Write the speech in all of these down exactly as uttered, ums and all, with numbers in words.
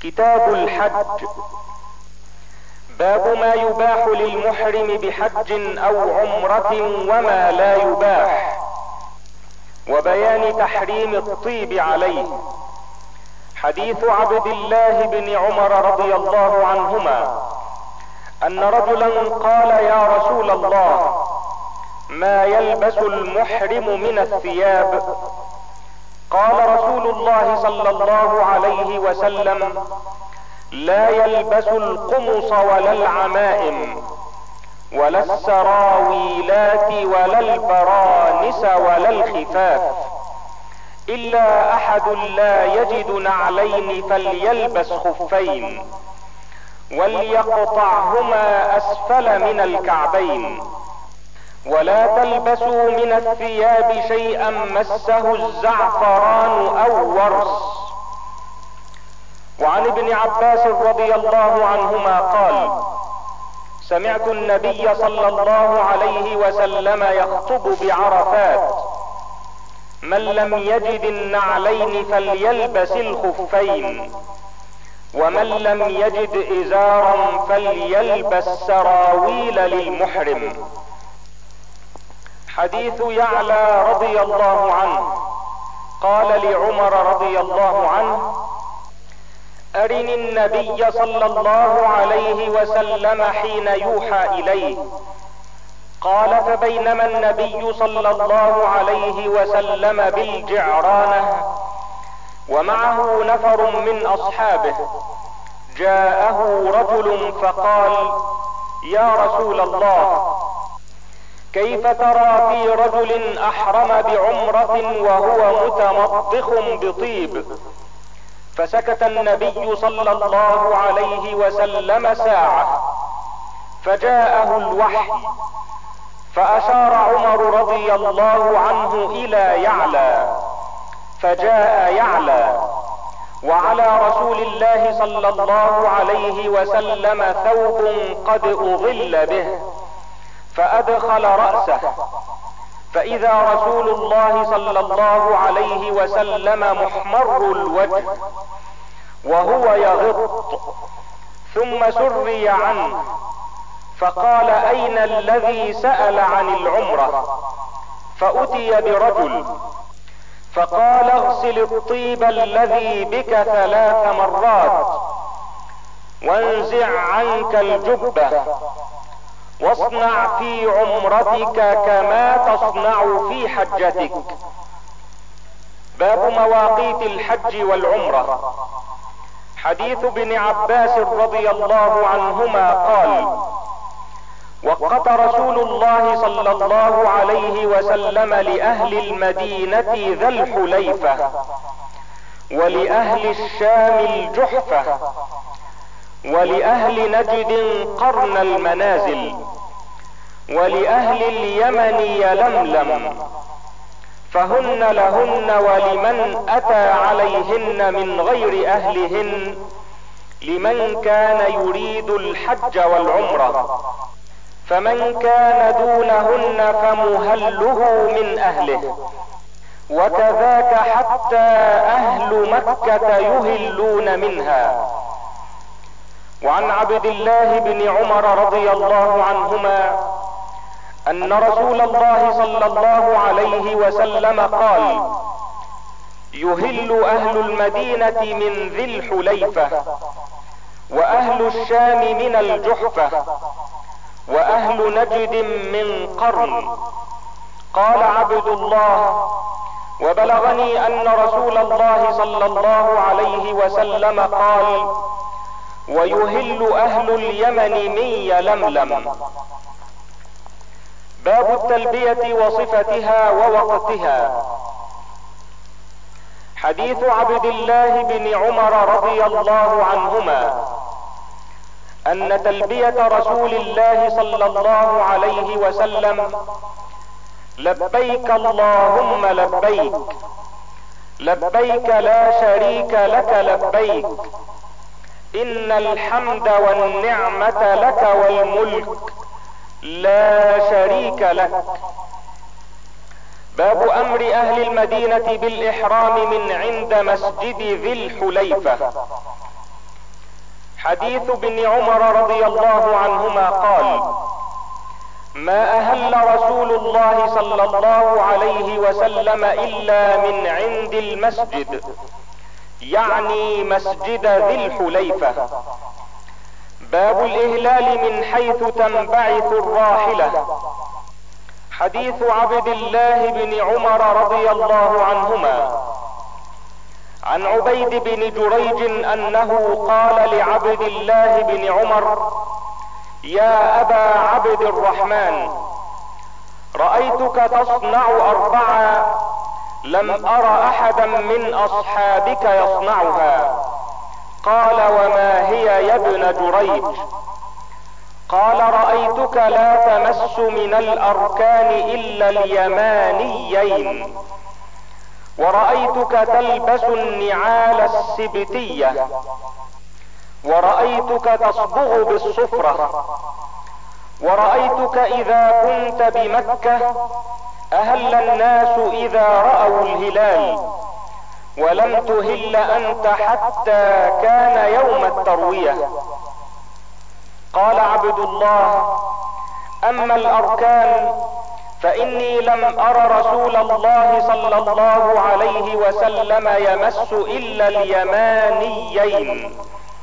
كتاب الحج. باب ما يباح للمحرم بحج او عمرة وما لا يباح، وبيان تحريم الطيب عليه. حديث عبد الله بن عمر رضي الله عنهما ان رجلا قال: يا رسول الله، ما يلبس المحرم من الثياب؟ قال رسول الله صلى الله عليه وسلم: لا يلبس القمص ولا العمائم ولا السراويلات ولا البرانس ولا الخفاف، الا احد لا يجد نعلين فليلبس خفين وليقطعهما اسفل من الكعبين، ولا تلبسوا من الثياب شيئا مسه الزعفران او ورس. وعن ابن عباس رضي الله عنهما قال: سمعت النبي صلى الله عليه وسلم يخطب بعرفات: من لم يجد النعلين فليلبس الخفين، ومن لم يجد ازارا فليلبس سراويل للمحرم. حديث يعلى رضي الله عنه قال لعمر رضي الله عنه: أرني النبي صلى الله عليه وسلم حين يوحى إليه. قال: فبينما النبي صلى الله عليه وسلم بالجعرانة ومعه نفر من أصحابه، جاءه رجل فقال: يا رسول الله، كيف ترى في رجل أحرم بعمرة وهو متمضخ بطيب؟ فسكت النبي صلى الله عليه وسلم ساعة، فجاءه الوحي، فأشار عمر رضي الله عنه إلى يعلى، فجاء يعلى، وعلى رسول الله صلى الله عليه وسلم ثوب قد أظل به، فأدخل رأسه، فإذا رسول الله صلى الله عليه وسلم محمر الوجه وهو يغط، ثم سري عنه، فقال: أين الذي سأل عن العمرة؟ فأتي برجل فقال: اغسل الطيب الذي بك ثلاث مرات، وانزع عنك الجبة، واصنع في عمرتك كما تصنع في حجتك. باب مواقيت الحج والعمرة. حديث ابن عباس رضي الله عنهما قال: وقت رسول الله صلى الله عليه وسلم لأهل المدينة ذا الحليفة، ولأهل الشام الجحفة، ولأهل نجد قرن المنازل، ولأهل اليمن يلملم، فهن لهن ولمن أتى عليهن من غير أهلهن، لمن كان يريد الحج والعمرة، فمن كان دونهن فمهله من أهله، وكذاك حتى أهل مكة يهلون منها. وعن عبد الله بن عمر رضي الله عنهما ان رسول الله صلى الله عليه وسلم قال: يهل اهل المدينة من ذي الحليفة، واهل الشام من الجحفة، واهل نجد من قرن. قال عبد الله: وبلغني ان رسول الله صلى الله عليه وسلم قال: ويهل اهل اليمن من يلملم. باب التلبية وصفتها ووقتها. حديث عبد الله بن عمر رضي الله عنهما ان تلبية رسول الله صلى الله عليه وسلم: لبيك اللهم لبيك، لبيك لا شريك لك لبيك، ان الحمد والنعمة لك والملك لا شريك لك. باب امر اهل المدينة بالاحرام من عند مسجد ذي الحليفة. حديث ابن عمر رضي الله عنهما قال: ما اهل رسول الله صلى الله عليه وسلم الا من عند المسجد، يعني مسجد ذي الحليفة. باب الاهلال من حيث تنبعث الراحلة. حديث عبد الله بن عمر رضي الله عنهما عن عبيد بن جريج انه قال لعبد الله بن عمر: يا ابا عبد الرحمن، رأيتك تصنع اربعا لم ار احدا من اصحابك يصنعها. قال: وما هي يا ابن جريج؟ قال: رأيتك لا تمس من الاركان الا اليمانيين، ورأيتك تلبس النعال السبتية، ورأيتك تصبغ بالصفرة، ورأيتك اذا كنت بمكة اهل الناس اذا رأوا الهلال، ولم تهل انت حتى كان يوم التروية. قال عبد الله: اما الاركان فاني لم ار رسول الله صلى الله عليه وسلم يمس الا اليمانيين،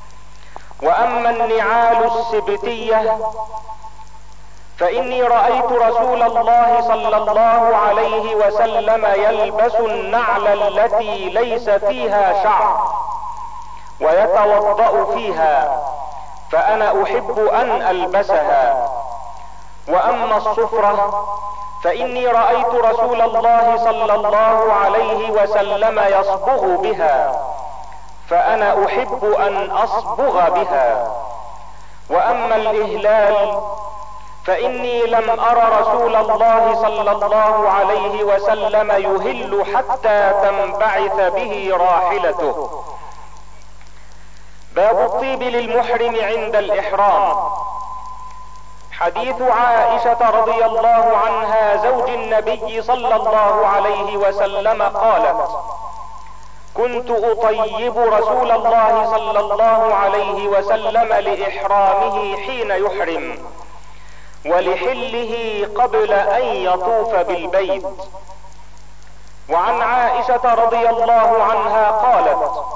واما النعال السبتية فاني رأيت رسول الله صلى الله عليه وسلم يلبس النعل التي ليس فيها شعر ويتوضأ فيها، فانا احب ان البسها. واما الصفرة فاني رأيت رسول الله صلى الله عليه وسلم يصبغ بها، فانا احب ان اصبغ بها. واما الاهلال فاني لم ار رسول الله صلى الله عليه وسلم يهل حتى تنبعث به راحلته. باب الطيب للمحرم عند الاحرام. حديث عائشة رضي الله عنها زوج النبي صلى الله عليه وسلم قالت: كنت اطيب رسول الله صلى الله عليه وسلم لاحرامه حين يحرم، ولحله قبل ان يطوف بالبيت. وعن عائشة رضي الله عنها قالت: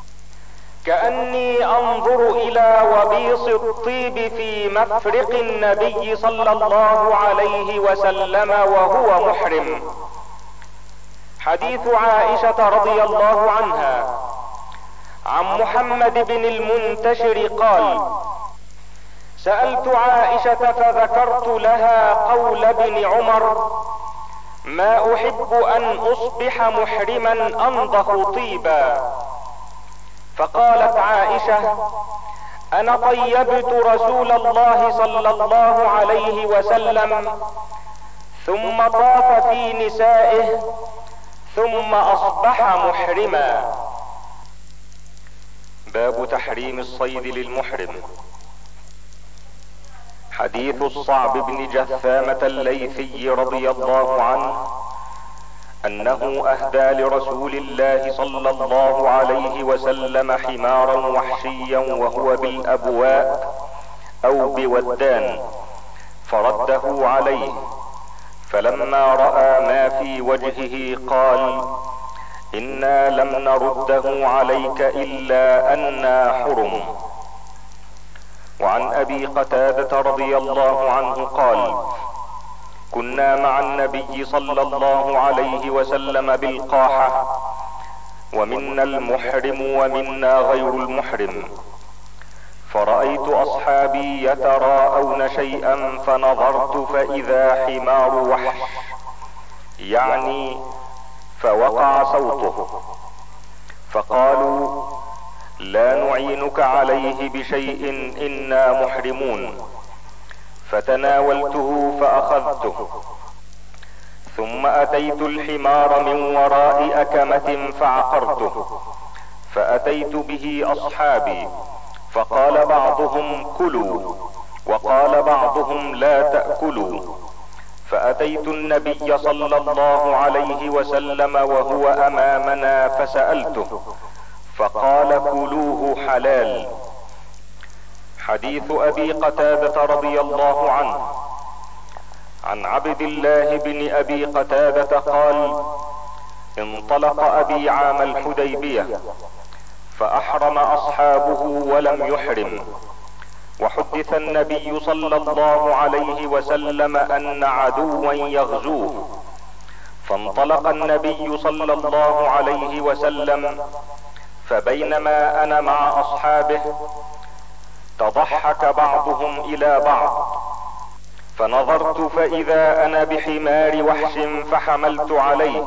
كأني انظر الى وبيص الطيب في مفرق النبي صلى الله عليه وسلم وهو محرم. حديث عائشة رضي الله عنها. عن محمد بن المنتشر قال: سألت عائشة فذكرت لها قول ابن عمر: ما احب ان اصبح محرما انضخ طيبا. فقالت عائشة: انا طيبت رسول الله صلى الله عليه وسلم ثم طاف في نسائه ثم اصبح محرما. باب تحريم الصيد للمحرم. حديث الصعب بن جثامة الليثي رضي الله عنه انه اهدى لرسول الله صلى الله عليه وسلم حمارا وحشيا وهو بالابواء او بودان، فرده عليه، فلما رأى ما في وجهه قال: انا لم نرده عليك الا انا حرم. وعن ابي قتادة رضي الله عنه قال: كنا مع النبي صلى الله عليه وسلم بالقاحة، ومنا المحرم ومنا غير المحرم، فرأيت اصحابي يتراءون شيئا فنظرت فاذا حمار وحش، يعني فوقع صوته، فقالوا: لا نعينك عليه بشيء انا محرمون. فتناولته فاخذته، ثم اتيت الحمار من وراء اكمة فعقرته، فاتيت به اصحابي، فقال بعضهم: كلوا، وقال بعضهم: لا تأكلوا. فاتيت النبي صلى الله عليه وسلم وهو امامنا فسألته، فقال: كلوه حلال. حديث ابي قتادة رضي الله عنه عن عبد الله بن ابي قتادة قال: انطلق ابي عام الحديبية فاحرم اصحابه ولم يحرم، وحدث النبي صلى الله عليه وسلم ان عدوا يغزوه، فانطلق النبي صلى الله عليه وسلم، فبينما انا مع اصحابه تضحك بعضهم الى بعض، فنظرت فاذا انا بحمار وحش فحملت عليه،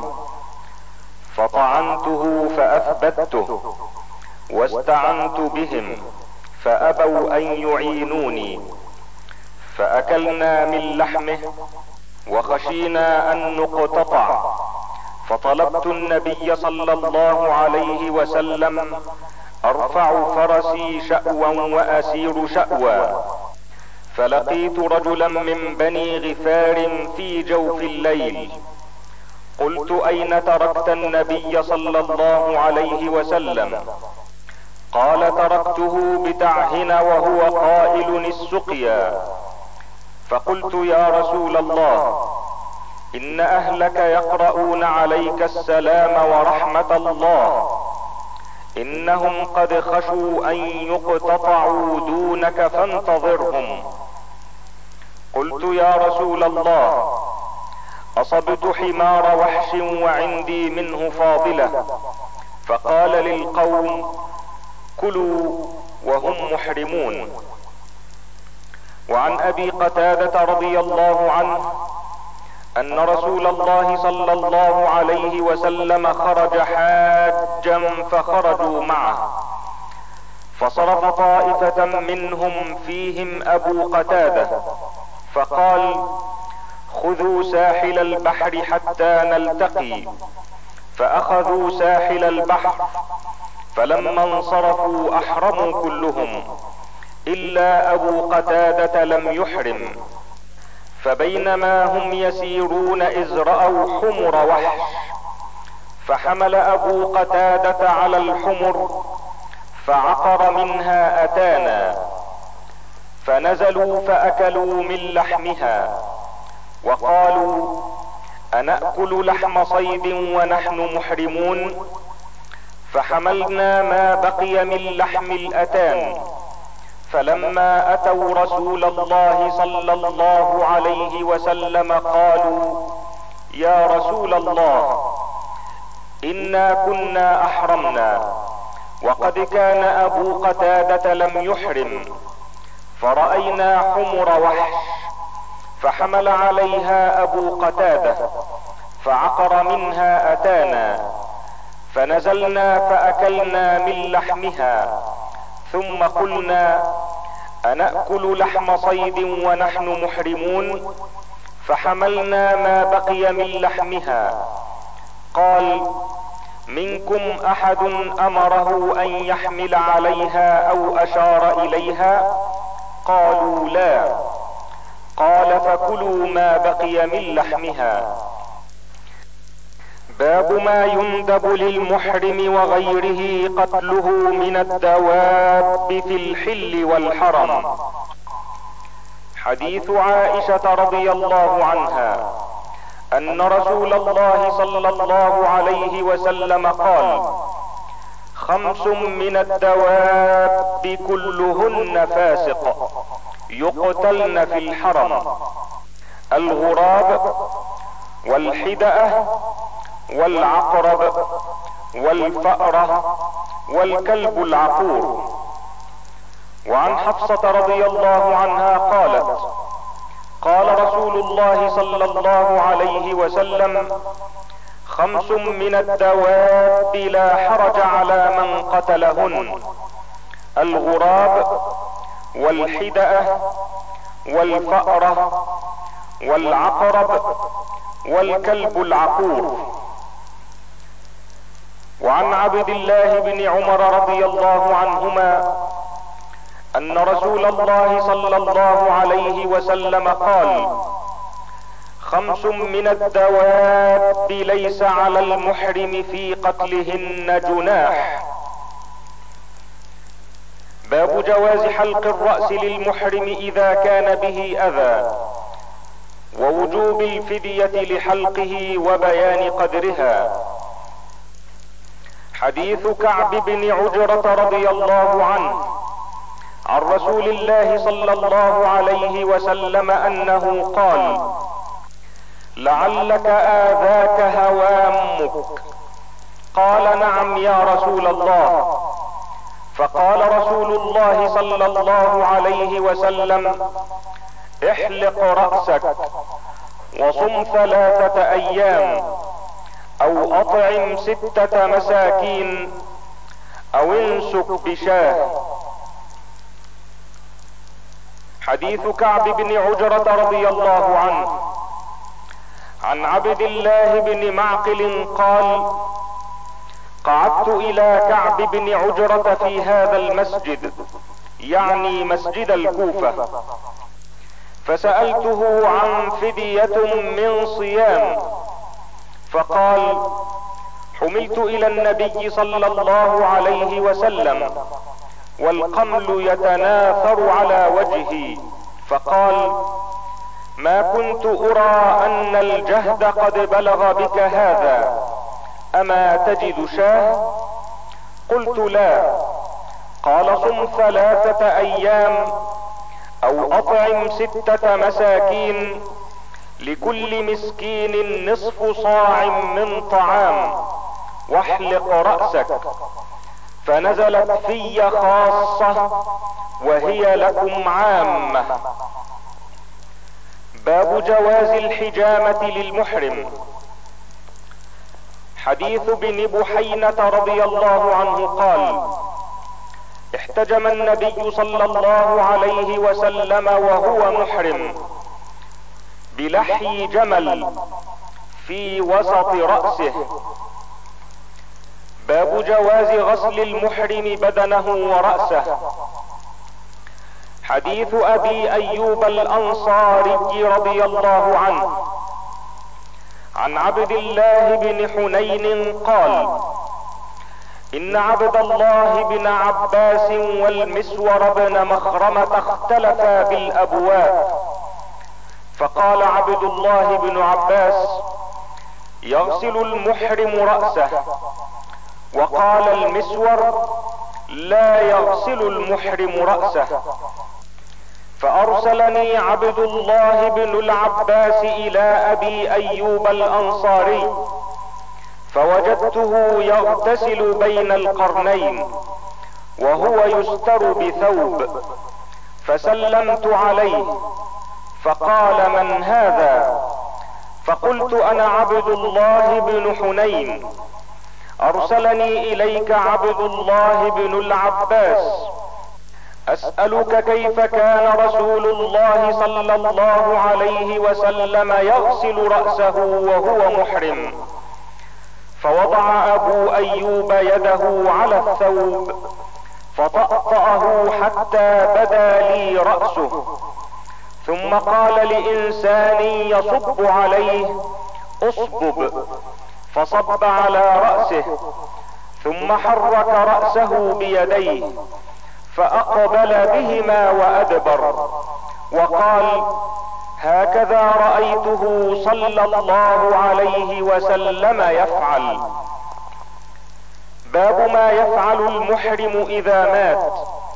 فطعنته فاثبته، واستعنت بهم فابوا ان يعينوني، فاكلنا من لحمه وخشينا ان نقتطع، فطلبت النبي صلى الله عليه وسلم ارفع فرسي شأوا واسير شأوا، فلقيت رجلا من بني غفار في جوف الليل، قلت: اين تركت النبي صلى الله عليه وسلم؟ قال: تركته بتعهن وهو قائل السقيا. فقلت: يا رسول الله، ان اهلك يقرؤون عليك السلام ورحمة الله، انهم قد خشوا ان يقتطعوا دونك فانتظرهم. قلت: يا رسول الله، اصبت حمار وحش وعندي منه فاضلة. فقال للقوم: كلوا وهم محرمون. وعن ابي قتادة رضي الله عنه ان رسول الله صلى الله عليه وسلم خرج حاجا فخرجوا معه، فصرف طائفة منهم فيهم ابو قتادة فقال: خذوا ساحل البحر حتى نلتقي، فاخذوا ساحل البحر، فلما انصرفوا احرموا كلهم الا ابو قتادة لم يحرم، فبينما هم يسيرون اذ رأوا حمر وحش، فحمل ابو قتادة على الحمر فعقر منها اتانا، فنزلوا فاكلوا من لحمها، وقالوا: انأكل لحم صيد ونحن محرمون؟ فحملنا ما بقي من لحم الاتان، فلما اتوا رسول الله صلى الله عليه وسلم قالوا: يا رسول الله، انا كنا احرمنا، وقد كان ابو قتادة لم يحرم، فرأينا حمر وحش، فحمل عليها ابو قتادة فعقر منها اتانا، فنزلنا فاكلنا من لحمها، ثم قلنا: انأكل لحم صيد ونحن محرمون؟ فحملنا ما بقي من لحمها. قال: منكم احد امره ان يحمل عليها او اشار اليها؟ قالوا: لا. قال: فكلوا ما بقي من لحمها. باب ما يندب للمحرم وغيره قتله من الدواب في الحل والحرم. حديث عائشة رضي الله عنها ان رسول الله صلى الله عليه وسلم قال: خمس من الدواب كلهن فاسق يقتلن في الحرم: الغراب، والحدأة، والعقرب، والفأرة، والكلب العقور. وعن حفصة رضي الله عنها قالت: قال رسول الله صلى الله عليه وسلم: خمس من الدواب لا حرج على من قتلهن: الغراب، والحدأة، والفأرة، والعقرب، والكلب العقور. وعن عبد الله بن عمر رضي الله عنهما ان رسول الله صلى الله عليه وسلم قال: خمس من الدواب ليس على المحرم في قتلهن جناح. باب باب جواز حلق الرأس للمحرم اذا كان به اذى، ووجوب الفدية لحلقه وبيان قدرها. حديث كعب بن عجرة رضي الله عنه عن رسول الله صلى الله عليه وسلم انه قال: لعلك آذاك هوامك. قال: نعم يا رسول الله. فقال رسول الله صلى الله عليه وسلم: احلق رأسك وصم ثلاثة ايام، او اطعم ستة مساكين، او انسك بشاه. حديث كعب بن عجرة رضي الله عنه عن عبد الله بن معقل قال: قعدت الى كعب بن عجرة في هذا المسجد، يعني مسجد الكوفة، فسألته عن فدية من صيام، فقال: حملت الى النبي صلى الله عليه وسلم والقمل يتناثر على وجهي، فقال: ما كنت ارى ان الجهد قد بلغ بك هذا، اما تجد شاه؟ قلت: لا. قال: صم ثلاثة ايام، او اطعم ستة مساكين، لكل مسكين نصف صاع من طعام، واحلق رأسك. فنزلت في خاصة وهي لكم عامة. باب جواز الحجامة للمحرم. حديث بن بحينة رضي الله عنه قال: احتجم النبي صلى الله عليه وسلم وهو محرم بلحي جمل في وسط رأسه. باب جواز غسل المحرم بدنه ورأسه. حديث ابي ايوب الانصاري رضي الله عنه عن عبد الله بن حنين قال: ان عبد الله بن عباس والمسور بن مخرمة اختلفا بالابواب، فقال عبد الله بن عباس: يغسل المحرم رأسه، وقال المسور: لا يغسل المحرم رأسه. فارسلني عبد الله بن العباس الى ابي ايوب الانصاري، فوجدته يغتسل بين القرنين وهو يستر بثوب، فسلمت عليه، فقال: من هذا؟ فقلت: انا عبد الله بن حنين، ارسلني اليك عبد الله بن العباس، اسألك كيف كان رسول الله صلى الله عليه وسلم يغسل رأسه وهو محرم. فوضع ابو ايوب يده على الثوب فطأطأه حتى بدا لي رأسه، ثم قال لإنسان يصب عليه: اصبب، فصب على رأسه، ثم حرك رأسه بيديه فأقبل بهما وأدبر، وقال: هكذا رأيته صلى الله عليه وسلم يفعل. باب ما يفعل المحرم اذا مات.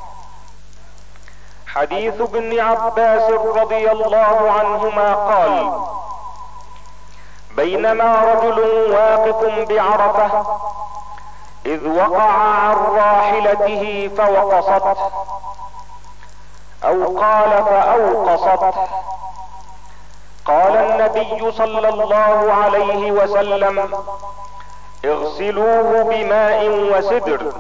حديث ابن عباس رضي الله عنهما قال: بينما رجل واقف بعرفة اذ وقع عن راحلته فوقصته، او قال فاوقصته. قال النبي صلى الله عليه وسلم: اغسلوه بماء وسدر،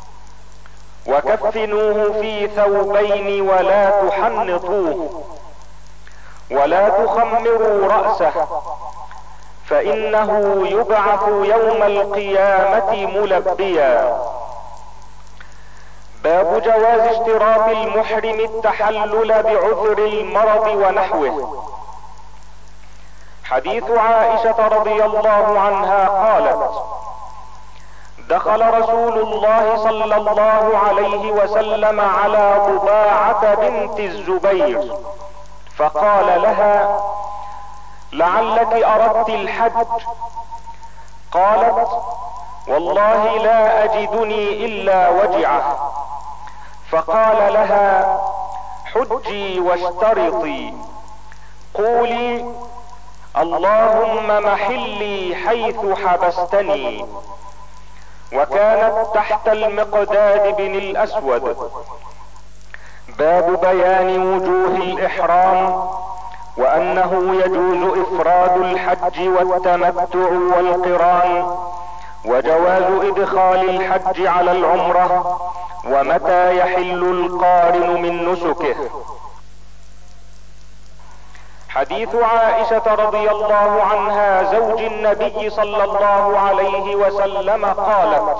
وكفنوه في ثوبين، ولا تحنطوه، ولا تخمروا رأسه، فانه يبعث يوم القيامة ملبيا. باب جواز اشتراط المحرم التحلل بعذر المرض ونحوه. حديث عائشة رضي الله عنها قالت: دخل رسول الله صلى الله عليه وسلم على ضباعة بنت الزبير فقال لها: لعلك اردت الحج. قالت: والله لا اجدني الا وجعه. فقال لها: حجي واشترطي، قولي: اللهم محلي حيث حبستني. وكانت تحت المقداد بن الاسود. باب بيان وجوه الاحرام، وانه يجوز افراد الحج والتمتع والقران، وجواز ادخال الحج على العمرة، ومتى يحل القارن من نسكه. حديث عائشة رضي الله عنها زوج النبي صلى الله عليه وسلم قالت: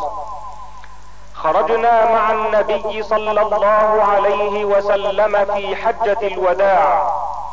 خرجنا مع النبي صلى الله عليه وسلم في حجة الوداع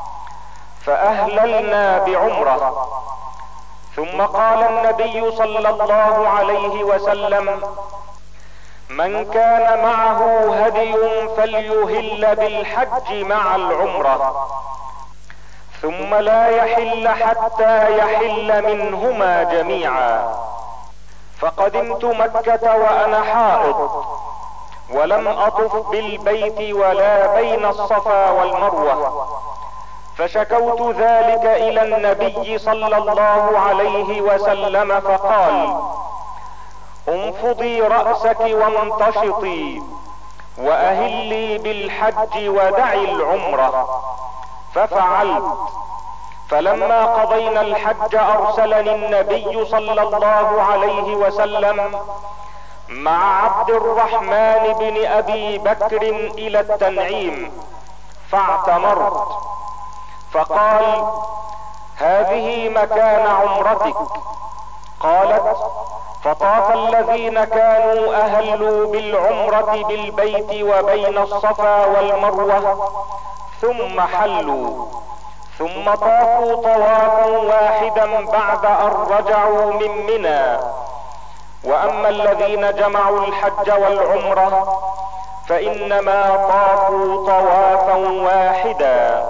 فاهللنا بعمرة، ثم قال النبي صلى الله عليه وسلم: من كان معه هدي فليهل بالحج مع العمرة، ثم لا يحل حتى يحل منهما جميعا. فقدمت مكة وانا حائض، ولم اطف بالبيت ولا بين الصفا والمروة، فشكوت ذلك الى النبي صلى الله عليه وسلم فقال: انفضي رأسك وامتشطي واهلي بالحج ودعي العمرة. ففعلت، فلما قضينا الحج ارسلني النبي صلى الله عليه وسلم مع عبد الرحمن بن ابي بكر الى التنعيم فاعتمرت، فقال: هذه مكان عمرتك. قالت: فطاف الذين كانوا اهلوا بالعمرة بالبيت وبين الصفا والمروة ثم حلوا، ثم طافوا طوافا واحدا بعد ان رجعوا من منى. واما الذين جمعوا الحج والعمرة فانما طافوا طوافا واحدا.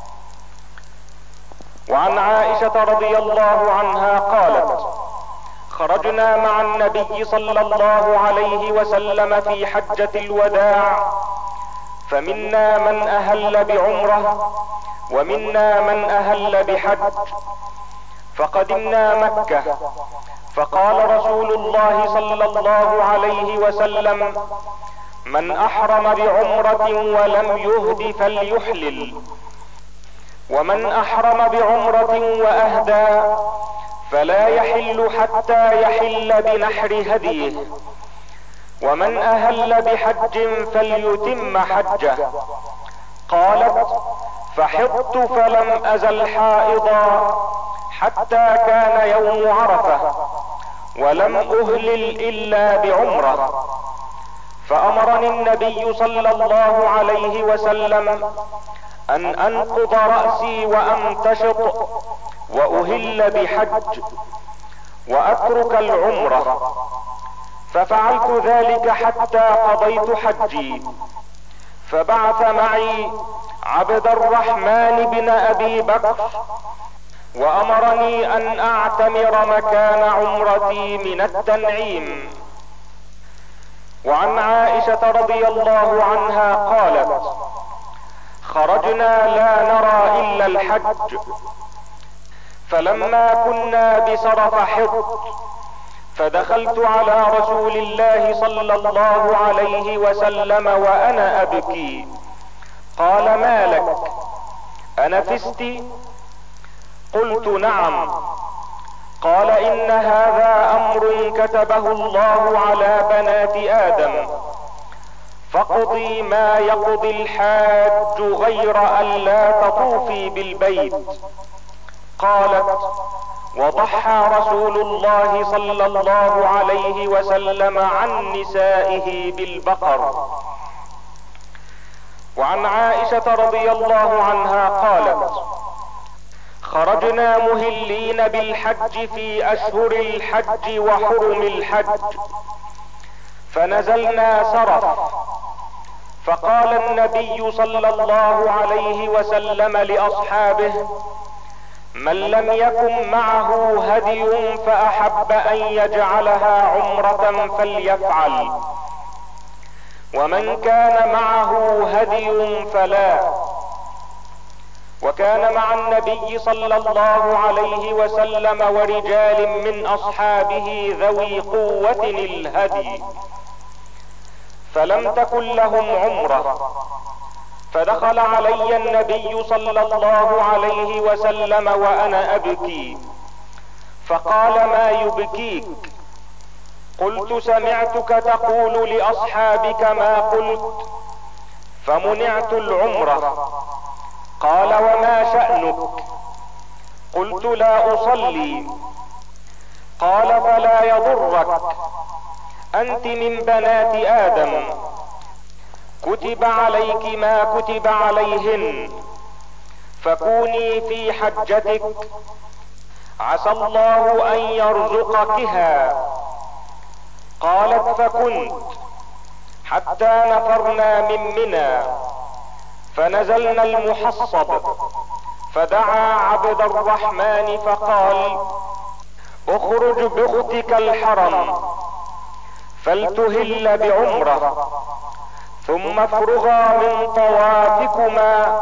وعن عائشة رضي الله عنها قالت: خرجنا مع النبي صلى الله عليه وسلم في حجة الوداع، فمنا من اهل بعمرة ومنا من اهل بحج. فقدمنا مكة، فقال رسول الله صلى الله عليه وسلم: من احرم بعمرة ولم يهد فليحلل، ومن احرم بعمرة واهدى فلا يحل حتى يحل بنحر هديه، ومن اهل بحج فليتم حجه. قالت: فحضت فلم ازل حائضا حتى كان يوم عرفة، ولم اهلل الا بعمرة. فامرني النبي صلى الله عليه وسلم ان انقض رأسي وامتشط واهل بحج واترك العمرة، ففعلت ذلك حتى قضيت حجي. فبعث معي عبد الرحمن بن ابي بكر وامرني ان اعتمر مكان عمرتي من التنعيم. وعن عائشة رضي الله عنها قالت: خرجنا لا نرى الا الحج، فلما كنا بسرف حض، فدخلت على رسول الله صلى الله عليه وسلم وانا ابكي. قال: ما لك، انفست؟ قلت: نعم. قال: ان هذا امر كتبه الله على بنات ادم، فاقضي ما يقضي الحاج غير ان لا تطوفي بالبيت. قالت: وضحى رسول الله صلى الله عليه وسلم عن نسائه بالبقر. وعن عائشة رضي الله عنها قالت: خرجنا مهلين بالحج في اشهر الحج وحرم الحج، فنزلنا سرف، فقال النبي صلى الله عليه وسلم لاصحابه: من لم يكن معه هدي فاحب ان يجعلها عمرة فليفعل، ومن كان معه هدي فلا. وكان مع النبي صلى الله عليه وسلم ورجال من اصحابه ذوي قوة الهدي، فلم تكن لهم عمرة، فدخل علي النبي صلى الله عليه وسلم وانا ابكي، فقال: ما يبكيك؟ قلت: سمعتك تقول لاصحابك ما قلت فمنعت العمرة. قال: وما شأنك؟ قلت: لا اصلي. قال: فلا يضرك، انت من بنات ادم، كتب عليك ما كتب عليهن، فكوني في حجتك عسى الله ان يرزقكها. قالت: فكنت، حتى نفرنا من منى، فنزلنا المحصب، فدعا عبد الرحمن فقال: اخرج باختك الحرم فلتهل بعمرة، ثم افرغا من طوافكما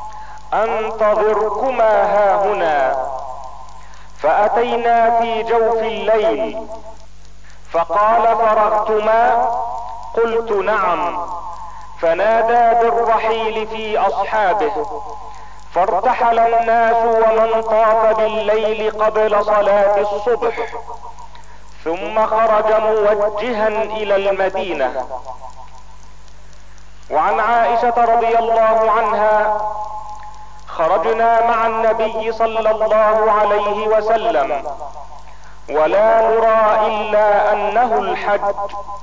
انتظركما هاهنا. فاتينا في جوف الليل، فقال: فرغتما؟ قلت: نعم. فنادى بالرحيل في اصحابه، فارتحل الناس ومن طاف بالليل قبل صلاة الصبح، ثم خرج موجها الى المدينة. وعن عائشة رضي الله عنها: خرجنا مع النبي صلى الله عليه وسلم ولا نرى الا انه الحج،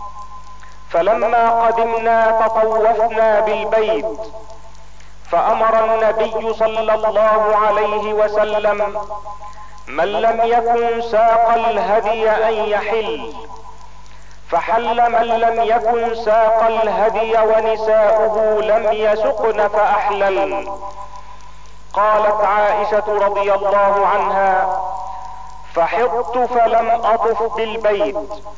فلما قدمنا تطوفنا بالبيت، فامر النبي صلى الله عليه وسلم من لم يكن ساق الهدي ان يحل، فحل من لم يكن ساق الهدي ونساؤه لم يسقن فاحللن. قالت عائشة رضي الله عنها: فحضت فلم اطف بالبيت،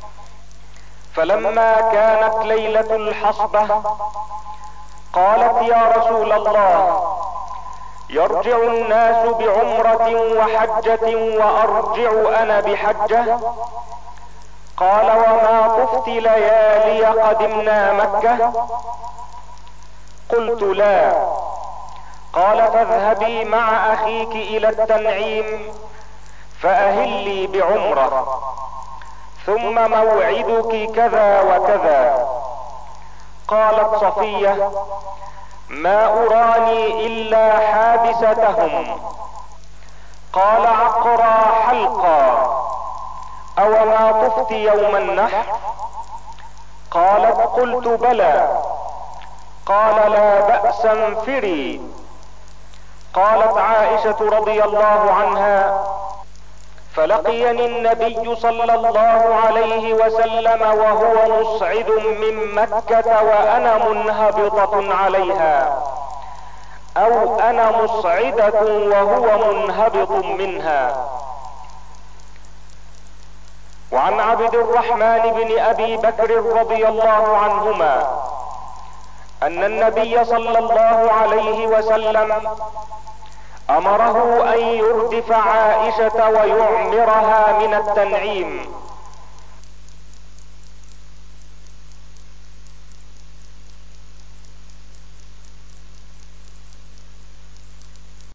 فلما كانت ليلة الحصبة قالت: يا رسول الله، يرجع الناس بعمرة وحجة وارجع انا بحجة؟ قال: وما طفت ليالي قدمنا مكة؟ قلت: لا. قال: فاذهبي مع اخيك الى التنعيم فاهلي بعمرة، ثم موعدك كذا وكذا. قالت صفية: ما اراني الا حابستهم. قال: عقرى حلقا، او ما طفت يوم النحر؟ قالت: قلت: بلى. قال: لا بأس، انفري. قالت عائشة رضي الله عنها: فلقيني النبي صلى الله عليه وسلم وهو مصعد من مكة وانا منهبطة عليها، او انا مصعدة وهو منهبط منها. وعن عبد الرحمن بن ابي بكر رضي الله عنهما ان النبي صلى الله عليه وسلم امره ان يردف عائشة ويعمرها من التنعيم،